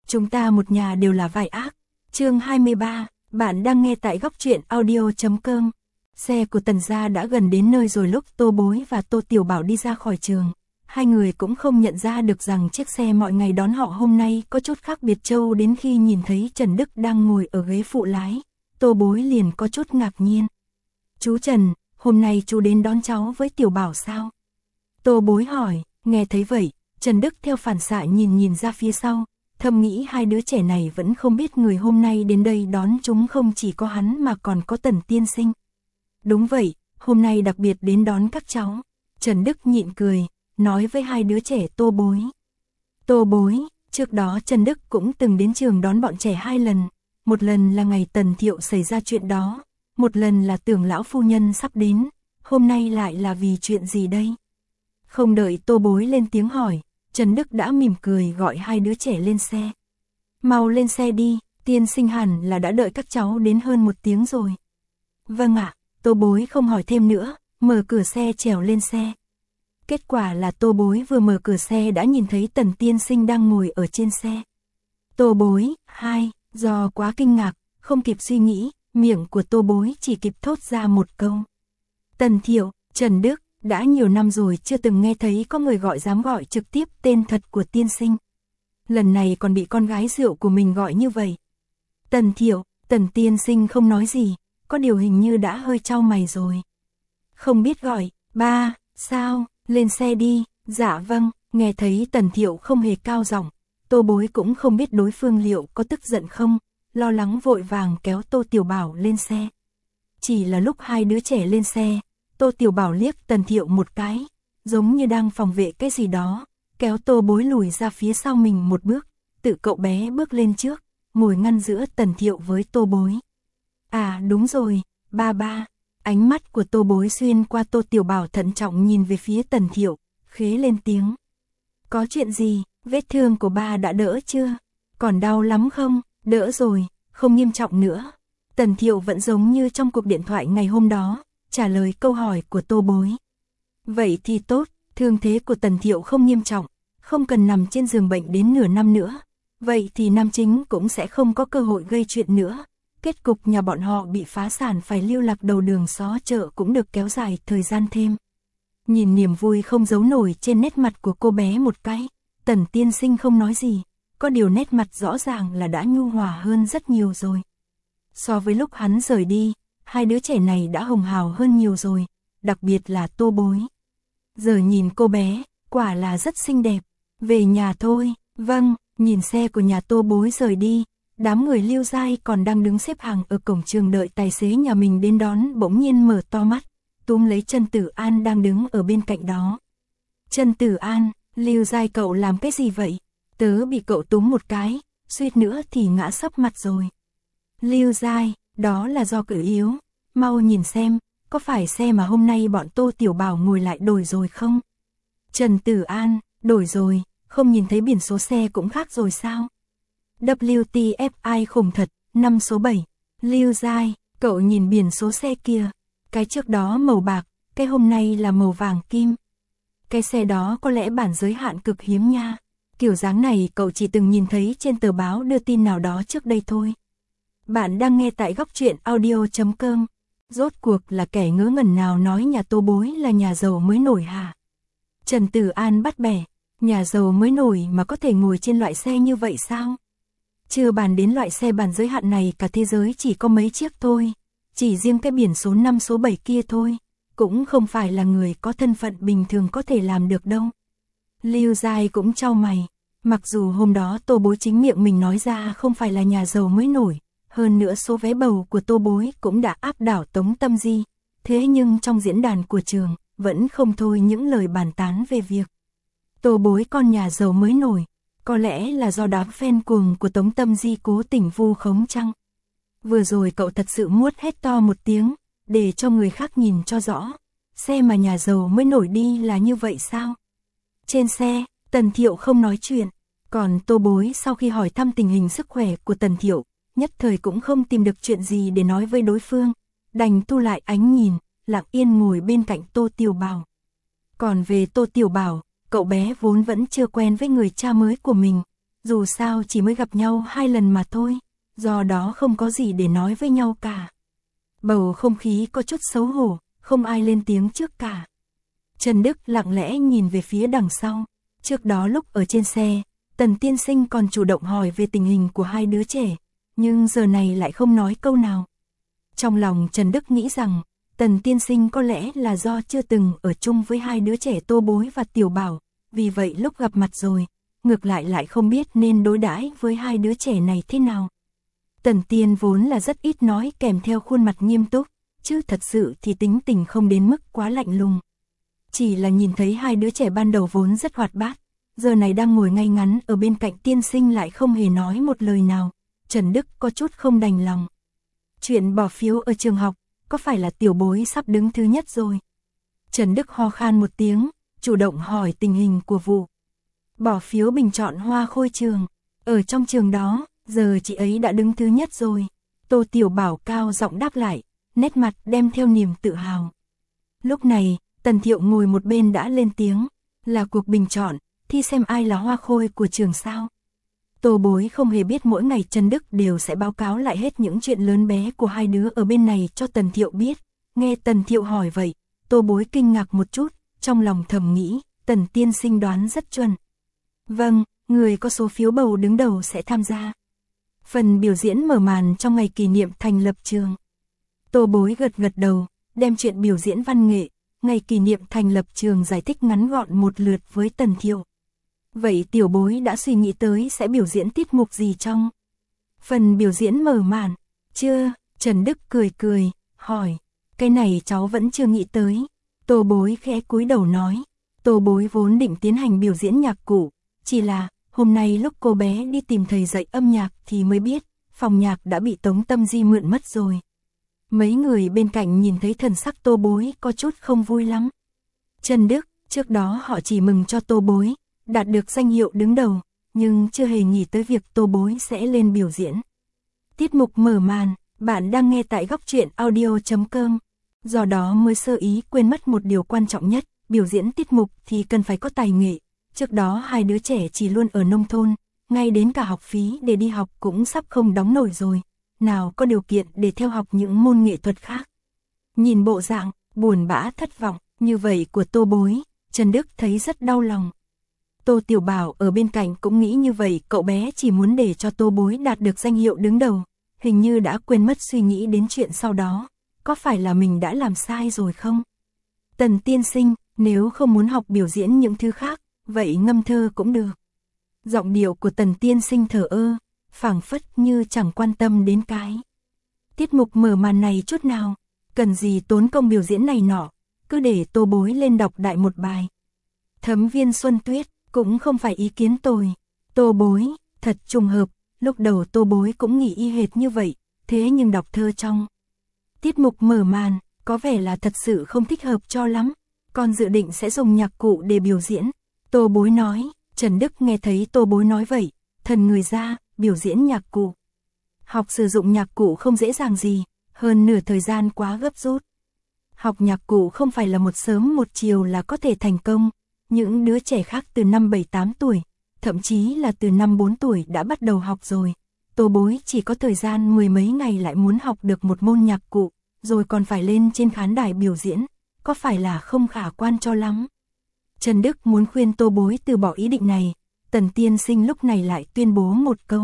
Chúng ta một nhà đều là vai ác. Chương 23, bạn đang nghe tại góc truyện audio.com. Xe của Tần gia đã gần đến nơi rồi. Lúc Tô Bối và Tô Tiểu Bảo đi ra khỏi trường, hai người cũng không nhận ra được rằng chiếc xe mọi ngày đón họ hôm nay có chút khác biệt. Châu đến khi nhìn thấy Trần Đức đang ngồi ở ghế phụ lái, Tô Bối liền có chút ngạc nhiên. Chú Trần, hôm nay chú đến đón cháu với Tiểu Bảo sao? Tô Bối hỏi. Nghe thấy vậy, Trần Đức theo phản xạ nhìn ra phía sau, thầm nghĩ hai đứa trẻ này vẫn không biết người hôm nay đến đây đón chúng không chỉ có hắn mà còn có Tần tiên sinh. Đúng vậy, hôm nay đặc biệt đến đón các cháu. Trần Đức nhịn cười, nói với hai đứa trẻ Tô Bối. Tô Bối, trước đó Trần Đức cũng từng đến trường đón bọn trẻ 2 lần, một lần là ngày Tần Thiệu xảy ra chuyện đó, một lần là tưởng lão phu nhân sắp đến, hôm nay lại là vì chuyện gì đây? Không đợi Tô Bối lên tiếng hỏi, Trần Đức đã mỉm cười gọi hai đứa trẻ lên xe. Mau lên xe đi, tiên sinh hẳn là đã đợi các cháu đến hơn 1 tiếng rồi. Vâng ạ, Tô Bối không hỏi thêm nữa, mở cửa xe trèo lên xe. Kết quả là Tô Bối vừa mở cửa xe đã nhìn thấy Tần tiên sinh đang ngồi ở trên xe. Tô Bối, do quá kinh ngạc, không kịp suy nghĩ, miệng của Tô Bối chỉ kịp thốt ra một câu. Tần Thiệu, Trần Đức, đã nhiều năm rồi chưa từng nghe thấy có người dám gọi trực tiếp tên thật của tiên sinh. Lần này còn bị con gái rượu của mình gọi như vậy. Tần Thiệu, Tần tiên sinh không nói gì, có điều hình như đã hơi chau mày rồi. Không biết gọi, ba, sao, lên xe đi, dạ vâng, nghe thấy Tần Thiệu không hề cao giọng, Tô Bối cũng không biết đối phương liệu có tức giận không, lo lắng vội vàng kéo Tô Tiểu Bảo lên xe. Chỉ là lúc hai đứa trẻ lên xe, Tô Tiểu Bảo liếc Tần Thiệu một cái, giống như đang phòng vệ cái gì đó, kéo Tô Bối lùi ra phía sau mình một bước, tự cậu bé bước lên trước, ngồi ngăn giữa Tần Thiệu với Tô Bối. À đúng rồi, ba. Ánh mắt của Tô Bối xuyên qua Tô Tiểu Bảo thận trọng nhìn về phía Tần Thiệu, khế lên tiếng. Có chuyện gì, vết thương của ba đã đỡ chưa? Còn đau lắm không? Đỡ rồi, không nghiêm trọng nữa. Tần Thiệu vẫn giống như trong cuộc điện thoại ngày hôm đó, trả lời câu hỏi của Tô Bối. Vậy thì tốt, thương thế của Tần Thiệu không nghiêm trọng, không cần nằm trên giường bệnh đến nửa năm nữa. Vậy thì nam chính cũng sẽ không có cơ hội gây chuyện nữa. Kết cục nhà bọn họ bị phá sản phải lưu lạc đầu đường xó chợ cũng được kéo dài thời gian thêm. Nhìn niềm vui không giấu nổi trên nét mặt của cô bé một cái, Tần tiên sinh không nói gì, có điều nét mặt rõ ràng là đã nhu hòa hơn rất nhiều rồi. So với lúc hắn rời đi, hai đứa trẻ này đã hồng hào hơn nhiều rồi, đặc biệt là Tô Bối. Giờ nhìn cô bé, quả là rất xinh đẹp. Về nhà thôi, vâng, nhìn xe của nhà Tô Bối rời đi, đám người Lưu Giai còn đang đứng xếp hàng ở cổng trường đợi tài xế nhà mình đến đón bỗng nhiên mở to mắt, túm lấy Trần Tử An đang đứng ở bên cạnh đó. Trần Tử An, Lưu Giai cậu làm cái gì vậy? Tớ bị cậu túm một cái, suýt nữa thì ngã sấp mặt rồi. Lưu Giai, đó là do cử yếu, mau nhìn xem, có phải xe mà hôm nay bọn Tô Tiểu Bảo ngồi lại đổi rồi không? Trần Tử An, đổi rồi, không nhìn thấy biển số xe cũng khác rồi sao? WTF khủng thật, 5 số 7. Lưu Giai, cậu nhìn biển số xe kia, cái trước đó màu bạc, cái hôm nay là màu vàng kim. Cái xe đó có lẽ bản giới hạn cực hiếm nha. Kiểu dáng này cậu chỉ từng nhìn thấy trên tờ báo đưa tin nào đó trước đây thôi. Bạn đang nghe tại góc truyện audio.com. Rốt cuộc là kẻ ngớ ngẩn nào nói nhà Tô Bối là nhà giàu mới nổi hả? Trần Tử An bắt bẻ, nhà giàu mới nổi mà có thể ngồi trên loại xe như vậy sao? Chưa bàn đến loại xe bản giới hạn này cả thế giới chỉ có mấy chiếc thôi, chỉ riêng cái biển số 5 số 7 kia thôi, cũng không phải là người có thân phận bình thường có thể làm được đâu. Lưu Giai cũng chau mày, mặc dù hôm đó Tô Bối chính miệng mình nói ra không phải là nhà giàu mới nổi, hơn nữa số vé bầu của Tô Bối cũng đã áp đảo Tống Tâm Di, thế nhưng trong diễn đàn của trường, vẫn không thôi những lời bàn tán về việc Tô Bối con nhà giàu mới nổi, có lẽ là do đám fan cuồng của Tống Tâm Di cố tình vu khống chăng? Vừa rồi cậu thật sự muốn hét to một tiếng, để cho người khác nhìn cho rõ, xe mà nhà giàu mới nổi đi là như vậy sao? Trên xe, Tần Thiệu không nói chuyện, còn Tô Bối sau khi hỏi thăm tình hình sức khỏe của Tần Thiệu, nhất thời cũng không tìm được chuyện gì để nói với đối phương, đành thu lại ánh nhìn, lặng yên ngồi bên cạnh Tô Tiểu Bảo. Còn về Tô Tiểu Bảo, cậu bé vốn vẫn chưa quen với người cha mới của mình, dù sao chỉ mới gặp nhau 2 lần mà thôi, do đó không có gì để nói với nhau cả. Bầu không khí có chút xấu hổ, không ai lên tiếng trước cả. Trần Đức lặng lẽ nhìn về phía đằng sau, trước đó lúc ở trên xe, Tần tiên sinh còn chủ động hỏi về tình hình của hai đứa trẻ, nhưng giờ này lại không nói câu nào. Trong lòng Trần Đức nghĩ rằng, Tần tiên sinh có lẽ là do chưa từng ở chung với hai đứa trẻ Tô Bối và Tiểu Bảo, vì vậy lúc gặp mặt rồi, ngược lại không biết nên đối đãi với hai đứa trẻ này thế nào. Tần Tiên vốn là rất ít nói kèm theo khuôn mặt nghiêm túc, chứ thật sự thì tính tình không đến mức quá lạnh lùng. Chỉ là nhìn thấy hai đứa trẻ ban đầu vốn rất hoạt bát, giờ này đang ngồi ngay ngắn ở bên cạnh tiên sinh lại không hề nói một lời nào, Trần Đức có chút không đành lòng. Chuyện bỏ phiếu ở trường học, có phải là Tiểu Bối sắp đứng thứ nhất rồi? Trần Đức ho khan một tiếng, chủ động hỏi tình hình của vụ bỏ phiếu bình chọn hoa khôi trường. Ở trong trường đó, giờ chị ấy đã đứng thứ nhất rồi. Tô Tiểu Bảo cao giọng đáp lại, nét mặt đem theo niềm tự hào. Lúc này, Tần Thiệu ngồi một bên đã lên tiếng, là cuộc bình chọn, thi xem ai là hoa khôi của trường sao. Tô Bối không hề biết mỗi ngày Trần Đức đều sẽ báo cáo lại hết những chuyện lớn bé của hai đứa ở bên này cho Tần Thiệu biết. Nghe Tần Thiệu hỏi vậy, Tô Bối kinh ngạc một chút, trong lòng thầm nghĩ, Tần tiên sinh đoán rất chuẩn. Vâng, người có số phiếu bầu đứng đầu sẽ tham gia phần biểu diễn mở màn trong ngày kỷ niệm thành lập trường. Tô Bối gật đầu, đem chuyện biểu diễn văn nghệ, ngày kỷ niệm thành lập trường giải thích ngắn gọn một lượt với Tần Thiệu. Vậy Tiểu Bối đã suy nghĩ tới sẽ biểu diễn tiết mục gì trong phần biểu diễn mở màn? Chưa, Trần Đức cười, hỏi. Cái này cháu vẫn chưa nghĩ tới. Tô Bối khẽ cúi đầu nói. Tô Bối vốn định tiến hành biểu diễn nhạc cụ, chỉ là hôm nay lúc cô bé đi tìm thầy dạy âm nhạc thì mới biết, phòng nhạc đã bị Tống Tâm Di mượn mất rồi. Mấy người bên cạnh nhìn thấy thần sắc Tô Bối có chút không vui lắm. Trần Đức, trước đó họ chỉ mừng cho Tô Bối đạt được danh hiệu đứng đầu, nhưng chưa hề nghĩ tới việc Tô Bối sẽ lên biểu diễn tiết mục mở màn. Bạn đang nghe tại góc truyện audio.com. Do đó mới sơ ý quên mất một điều quan trọng nhất, biểu diễn tiết mục thì cần phải có tài nghệ. Trước đó hai đứa trẻ chỉ luôn ở nông thôn, ngay đến cả học phí để đi học cũng sắp không đóng nổi rồi, nào có điều kiện để theo học những môn nghệ thuật khác. Nhìn bộ dạng buồn bã thất vọng như vậy của Tô Bối, Trần Đức thấy rất đau lòng. Tô Tiểu Bảo ở bên cạnh cũng nghĩ như vậy, cậu bé chỉ muốn để cho Tô Bối đạt được danh hiệu đứng đầu, hình như đã quên mất suy nghĩ đến chuyện sau đó, có phải là mình đã làm sai rồi không? Tần tiên sinh, nếu không muốn học biểu diễn những thứ khác, vậy ngâm thơ cũng được. Giọng điệu của Tần tiên sinh thờ ơ, phảng phất như chẳng quan tâm đến cái tiết mục mở màn này chút nào, cần gì tốn công biểu diễn này nọ, cứ để Tô Bối lên đọc đại một bài. Thấm Viên Xuân Tuyết cũng không phải ý kiến tồi. Tô Bối, thật trùng hợp, lúc đầu Tô Bối cũng nghĩ y hệt như vậy, thế nhưng đọc thơ trong tiết mục mở màn, có vẻ là thật sự không thích hợp cho lắm, còn dự định sẽ dùng nhạc cụ để biểu diễn. Tô Bối nói. Trần Đức nghe thấy Tô Bối nói vậy, thần người ra, biểu diễn nhạc cụ. Học sử dụng nhạc cụ không dễ dàng gì, hơn nửa thời gian quá gấp rút. Học nhạc cụ không phải là một sớm một chiều là có thể thành công, những đứa trẻ khác từ năm 7-8 tuổi, thậm chí là từ năm 4 tuổi đã bắt đầu học rồi. Tô Bối chỉ có thời gian 10 mấy ngày lại muốn học được một môn nhạc cụ, rồi còn phải lên trên khán đài biểu diễn, có phải là không khả quan cho lắm. Trần Đức muốn khuyên Tô Bối từ bỏ ý định này, Tần tiên sinh lúc này lại tuyên bố một câu.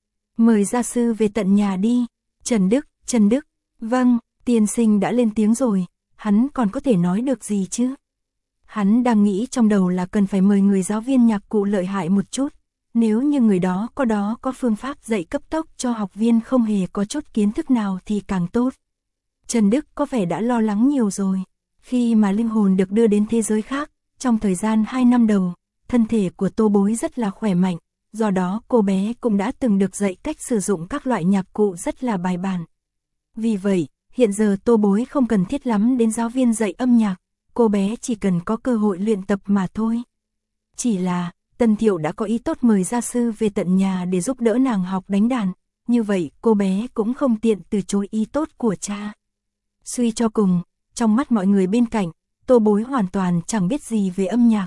Mời gia sư về tận nhà đi. Trần Đức, vâng, tiên sinh đã lên tiếng rồi, hắn còn có thể nói được gì chứ? Hắn đang nghĩ trong đầu là cần phải mời người giáo viên nhạc cụ lợi hại một chút, nếu như người đó có phương pháp dạy cấp tốc cho học viên không hề có chút kiến thức nào thì càng tốt. Trần Đức có vẻ đã lo lắng nhiều rồi, khi mà linh hồn được đưa đến thế giới khác. Trong thời gian 2 năm đầu, thân thể của Tô Bối rất là khỏe mạnh, do đó cô bé cũng đã từng được dạy cách sử dụng các loại nhạc cụ rất là bài bản. Vì vậy, hiện giờ Tô Bối không cần thiết lắm đến giáo viên dạy âm nhạc, cô bé chỉ cần có cơ hội luyện tập mà thôi. Chỉ là, Tần Thiệu đã có ý tốt mời gia sư về tận nhà để giúp đỡ nàng học đánh đàn, như vậy cô bé cũng không tiện từ chối ý tốt của cha. Suy cho cùng, trong mắt mọi người bên cạnh, Tô Bối hoàn toàn chẳng biết gì về âm nhạc,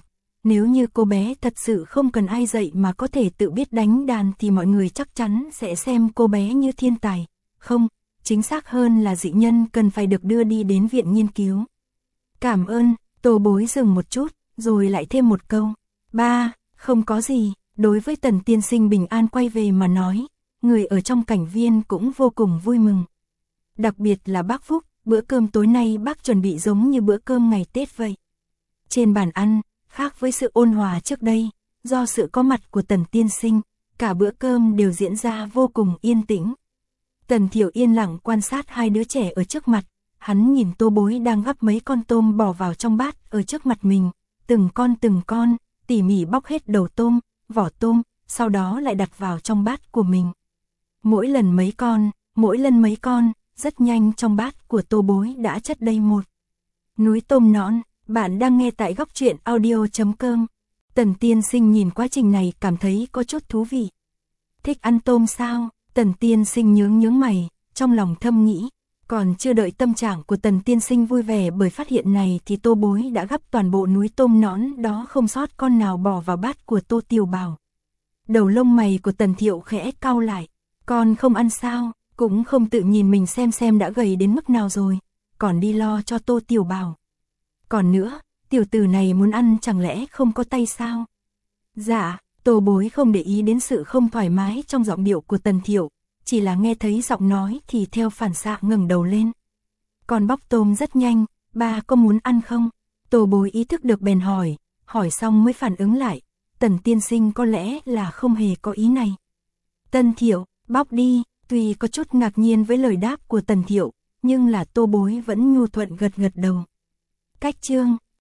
Nếu như cô bé thật sự không cần ai dạy mà có thể tự biết đánh đàn thì mọi người chắc chắn sẽ xem cô bé như thiên tài. Không, chính xác hơn là dị nhân cần phải được đưa đi đến viện nghiên cứu. Cảm ơn, Tô Bối dừng một chút, rồi lại thêm một câu. Ba, không có gì, đối với Tần tiên sinh bình an quay về mà nói, người ở trong cảnh viên cũng vô cùng vui mừng. Đặc biệt là bác Phúc, bữa cơm tối nay bác chuẩn bị giống như bữa cơm ngày Tết vậy. Trên bàn ăn, khác với sự ôn hòa trước đây, do sự có mặt của Tần tiên sinh, cả bữa cơm đều diễn ra vô cùng yên tĩnh. Tần Thiệu yên lặng quan sát hai đứa trẻ ở trước mặt, hắn nhìn Tô Bối đang gắp mấy con tôm bỏ vào trong bát ở trước mặt mình, từng con, tỉ mỉ bóc hết đầu tôm, vỏ tôm, sau đó lại đặt vào trong bát của mình. Mỗi lần mấy con, rất nhanh trong bát của Tô Bối đã chất đầy một núi tôm nõn. Bạn đang nghe tại góc truyện audio.com. Tần tiên sinh nhìn quá trình này cảm thấy có chút thú vị. Thích ăn tôm sao? Tần tiên sinh nhướng mày, trong lòng thầm nghĩ. Còn chưa đợi tâm trạng của tần tiên sinh vui vẻ bởi phát hiện này thì Tô Bối đã gắp toàn bộ núi tôm nõn đó không sót con nào bỏ vào bát của Tô Tiểu Bảo. Đầu lông mày của Tần Thiệu khẽ cau lại. Con không ăn sao? Cũng không tự nhìn mình xem đã gầy đến mức nào rồi, còn đi lo cho Tô Tiểu Bảo. Còn nữa, tiểu tử này muốn ăn chẳng lẽ không có tay sao? Dạ, Tô Bối không để ý đến sự không thoải mái trong giọng điệu của Tần Thiệu, chỉ là nghe thấy giọng nói thì theo phản xạ ngẩng đầu lên. Con bóc tôm rất nhanh, ba có muốn ăn không? Tô Bối ý thức được bèn hỏi xong mới phản ứng lại, Tần tiên sinh có lẽ là không hề có ý này. Tần Thiệu, bóc đi, tuy có chút ngạc nhiên với lời đáp của Tần Thiệu, nhưng là Tô Bối vẫn nhu thuận gật đầu. Cách chương